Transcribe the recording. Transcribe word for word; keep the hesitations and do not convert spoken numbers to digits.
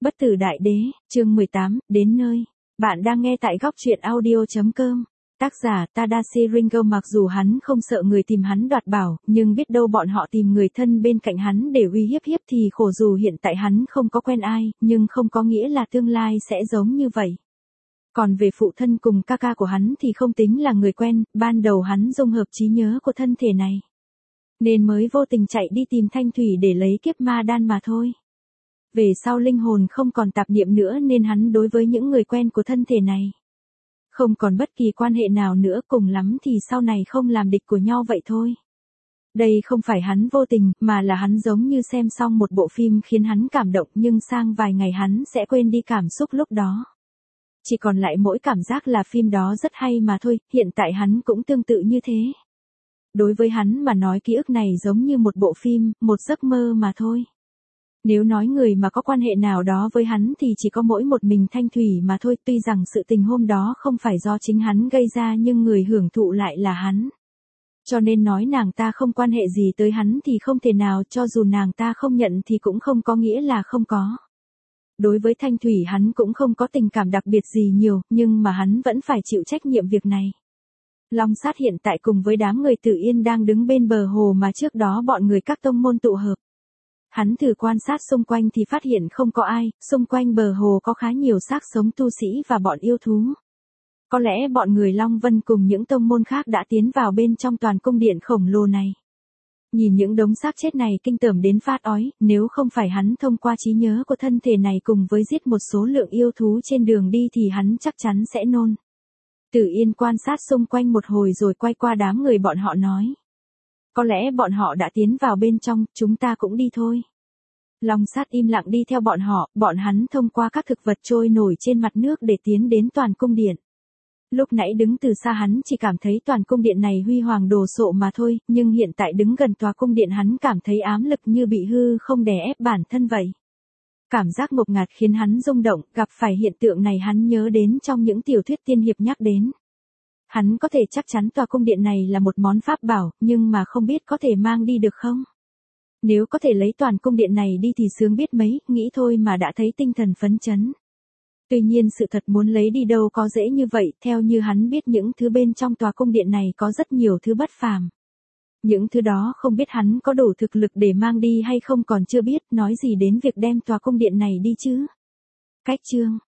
Bất tử đại đế, chương mười tám, đến nơi. Bạn đang nghe tại góc truyện audio.com. Tác giả Tadashi Ringo. Mặc dù hắn không sợ người tìm hắn đoạt bảo, nhưng biết đâu bọn họ tìm người thân bên cạnh hắn để uy hiếp hiếp thì khổ. Dù hiện tại hắn không có quen ai, nhưng không có nghĩa là tương lai sẽ giống như vậy. Còn về phụ thân cùng ca ca của hắn thì không tính là người quen, ban đầu hắn dung hợp trí nhớ của thân thể này, nên mới vô tình chạy đi tìm Thanh Thủy để lấy kiếp ma đan mà thôi. Về sau linh hồn không còn tạp niệm nữa nên hắn đối với những người quen của thân thể này không còn bất kỳ quan hệ nào nữa, cùng lắm thì sau này không làm địch của nhau vậy thôi. Đây không phải hắn vô tình, mà là hắn giống như xem xong một bộ phim khiến hắn cảm động, nhưng sang vài ngày hắn sẽ quên đi cảm xúc lúc đó. Chỉ còn lại mỗi cảm giác là phim đó rất hay mà thôi. Hiện tại hắn cũng tương tự như thế. Đối với hắn mà nói, ký ức này giống như một bộ phim, một giấc mơ mà thôi. Nếu nói người mà có quan hệ nào đó với hắn thì chỉ có mỗi một mình Thanh Thủy mà thôi. Tuy rằng sự tình hôm đó không phải do chính hắn gây ra, nhưng người hưởng thụ lại là hắn. Cho nên nói nàng ta không quan hệ gì tới hắn thì không thể nào, cho dù nàng ta không nhận thì cũng không có nghĩa là không có. Đối với Thanh Thủy hắn cũng không có tình cảm đặc biệt gì nhiều, nhưng mà hắn vẫn phải chịu trách nhiệm việc này. Long Sát hiện tại cùng với đám người Tử Yên đang đứng bên bờ hồ mà trước đó bọn người các tông môn tụ hợp. Hắn thử quan sát xung quanh thì phát hiện không có ai, xung quanh bờ hồ có khá nhiều xác sống tu sĩ và bọn yêu thú. Có lẽ bọn người Long Vân cùng những tông môn khác đã tiến vào bên trong toàn cung điện khổng lồ này. Nhìn những đống xác chết này kinh tởm đến phát ói, nếu không phải hắn thông qua trí nhớ của thân thể này cùng với giết một số lượng yêu thú trên đường đi thì hắn chắc chắn sẽ nôn. Tử Yên quan sát xung quanh một hồi rồi quay qua đám người bọn họ nói. Có lẽ bọn họ đã tiến vào bên trong, chúng ta cũng đi thôi. Long Sát im lặng đi theo bọn họ, bọn hắn thông qua các thực vật trôi nổi trên mặt nước để tiến đến toàn cung điện. Lúc nãy đứng từ xa hắn chỉ cảm thấy toàn cung điện này huy hoàng đồ sộ mà thôi, nhưng hiện tại đứng gần tòa cung điện hắn cảm thấy ám lực như bị hư không đè ép bản thân vậy. Cảm giác ngột ngạt khiến hắn rung động, gặp phải hiện tượng này hắn nhớ đến trong những tiểu thuyết tiên hiệp nhắc đến. Hắn có thể chắc chắn tòa cung điện này là một món pháp bảo, nhưng mà không biết có thể mang đi được không? Nếu có thể lấy toàn cung điện này đi thì sướng biết mấy, nghĩ thôi mà đã thấy tinh thần phấn chấn. Tuy nhiên sự thật muốn lấy đi đâu có dễ như vậy, theo như hắn biết những thứ bên trong tòa cung điện này có rất nhiều thứ bất phàm. Những thứ đó không biết hắn có đủ thực lực để mang đi hay không còn chưa biết, nói gì đến việc đem tòa cung điện này đi chứ. Cách chương